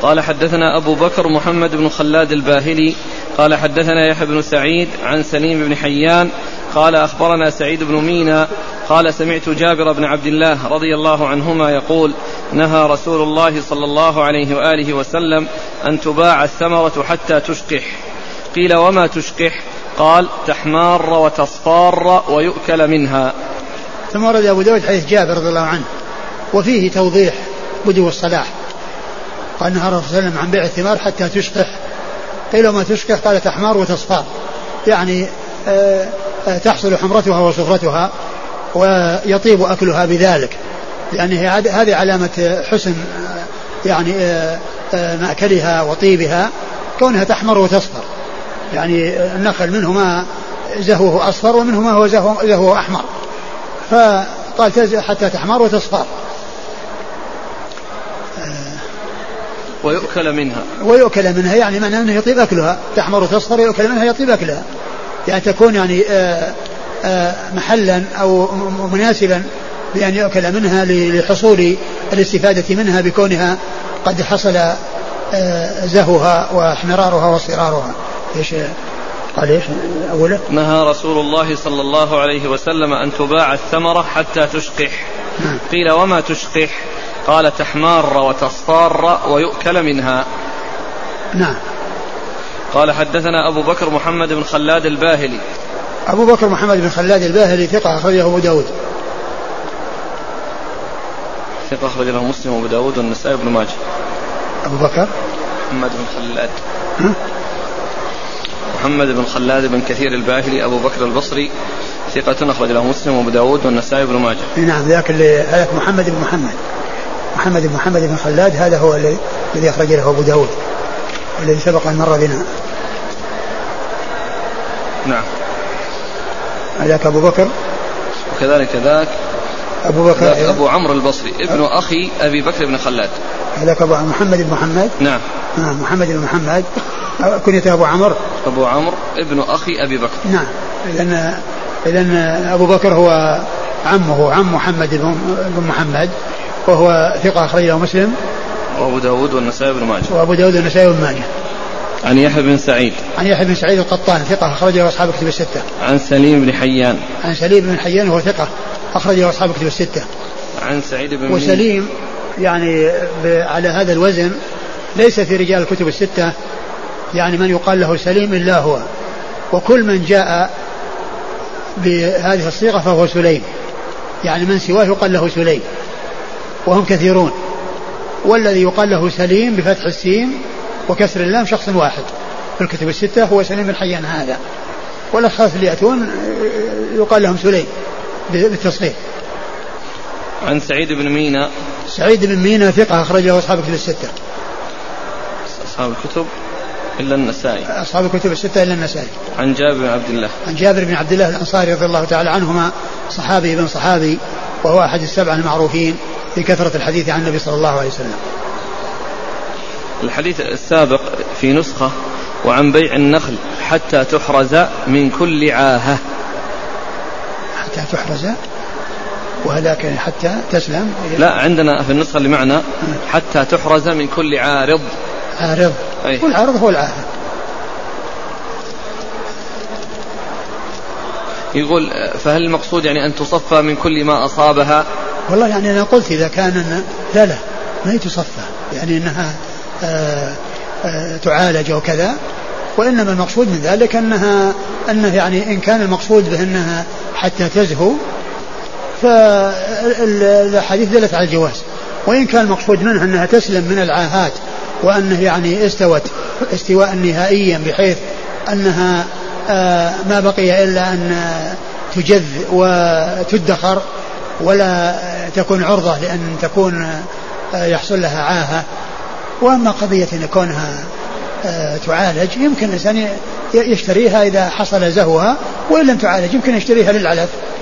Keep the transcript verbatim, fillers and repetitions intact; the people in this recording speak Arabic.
قال حدثنا أبو بكر محمد بن خلاد الباهلي قال حدثنا يحيى بن سعيد عن سليم بن حيان قال أخبرنا سعيد بن مينا قال سمعت جابر بن عبد الله رضي الله عنهما يقول نهى رسول الله صلى الله عليه وآله وسلم أن تباع الثمرة حتى تشقح. قيل وما تشقح؟ قال تحمار وتصفار ويؤكل منها. ثم ورد أبو داود حديث جابر رضي الله عنه وفيه توضيح بدو الصلاح. قال نهى الرسول صلى الله عليه وسلم عن بيع الثمار حتى تشقح. قيل وما تشقح؟ قال تحمار وتصفار، يعني آه آه تحصل حمرتها وصفرتها ويطيب أكلها بذلك، يعني هذه علامة حسن يعني آه آه مأكلها وطيبها كونها تحمر وتصفر. يعني النخل منه ما زهوه أصفر ومنه ما هو زهوه, زهوه أحمر، فقال حتى تحمر وتصفر. ويؤكل منها ويؤكل منها يعني معناه أنه يطيب أكلها، تحمر وتصفر يؤكل منها يطيب أكلها، يعني تكون يعني آآ آآ محلا أو مناسبا بأن يؤكل منها لحصول الاستفادة منها بكونها قد حصل زهوها واحمرارها واصفرارها. ايش قال ايش اوله؟ نهى رسول الله صلى الله عليه وسلم أن تباع الثمرة حتى تشقح. م. قيل وما تشقح؟ قال تحمار وتصفار ويؤكل منها. نعم. قال حدثنا أبو بكر محمد بن خلاد الباهلي. أبو بكر محمد بن خلاد الباهلي ثقة أخرجه أبو داود. ثقة أخرجه مسلم وأبو داود والنسائي وابن ماجه. أبو بكر محمد بن خلاد ها؟ محمد بن خلاد بن كثير الباهلي أبو بكر البصري ثقة أخرج له مسلم وأبو داود والنسائي وابن ماجه. نعم ذاك اللي هذاك محمد بن محمد محمد بن محمد بن خلاد هذا هو الذي أخرج له أبو داود الذي سبق أن مر بنا. نعم. هذاك أبو بكر وكذلك ذاك أبو بكر ذاك أبو عمرو البصري ابن أه؟ أخي أبي بكر بن خلاد. هذاك أبو محمد بن محمد. نعم. آه محمد بن محمد كنيته أبو عمرو. أبو عمرو ابن أخي أبي بكر. نعم. إذن إذن أبو بكر هو عمه عم محمد بن محمد وهو ثقة أخرجه مسلم وأبو داود والنسائي بن ماجه. وأبو داود والنسائي بن ماجه. عن يحيى بن سعيد. عن يحيى بن سعيد القطان ثقة أخرجه أصحاب كتب الستة. عن سليم بن حيان. عن سليم بن حيان وهو ثقة أخرجه أصحاب كتب الستة. عن سعيد بن وسليم يعني على هذا الوزن ليس في رجال الكتب الستة يعني من يقال له سليم إلا هو، وكل من جاء بهذه الصيغة فهو سليم، يعني من سواه يقال له سليم وهم كثيرون، والذي يقال له سليم بفتح السين وكسر اللام شخص واحد في الكتب الستة هو سليم بن حيان هذا، والأشخاص اللي يأتون يقال لهم سليم بالتصحيح. عن سعيد بن مينا. سعيد بن مينا ثقة أخرجه أصحاب الكتب الستة. أصحاب الكتب إلا النسائي. أصحاب الكتب الستة إلا النسائي. عن جابر بن عبد الله. عن جابر بن عبد الله الأنصاري رضي الله تعالى عنهما صحابي ابن صحابي وهو أحد السبعة المعروفين بكثرة الحديث عن النبي صلى الله عليه وسلم. الحديث السابق في نسخة وعن بيع النخل حتى تحرز من كل عاهة. حتى تحرز وهذاك حتى تسلم. لا عندنا في النسخة اللي معنا حتى تحرز من كل عارض. عارض. كل عارض هو العاهة. يقول فهل المقصود يعني أن تصفى من كل ما أصابها؟ والله يعني أنا قلت إذا كان لا لا ما هي تصفى يعني أنها آآ آآ تعالج وكذا، وإنما المقصود من ذلك أنها أنه يعني إن كان المقصود بأنها حتى تزهو فالحديث دلت على الجواز، وإن كان المقصود منها أنها تسلم من العاهات وأنه يعني استوت استواء نهائيا بحيث أنها ما بقي إلا أن تجذ وتدخر ولا تكون عرضة لأن تكون يحصل لها عاهة. وأما قضية أن كونها تعالج يمكن الإنسان يشتريها إذا حصل زهوها، وإن لم تعالج يمكن يشتريها للعلف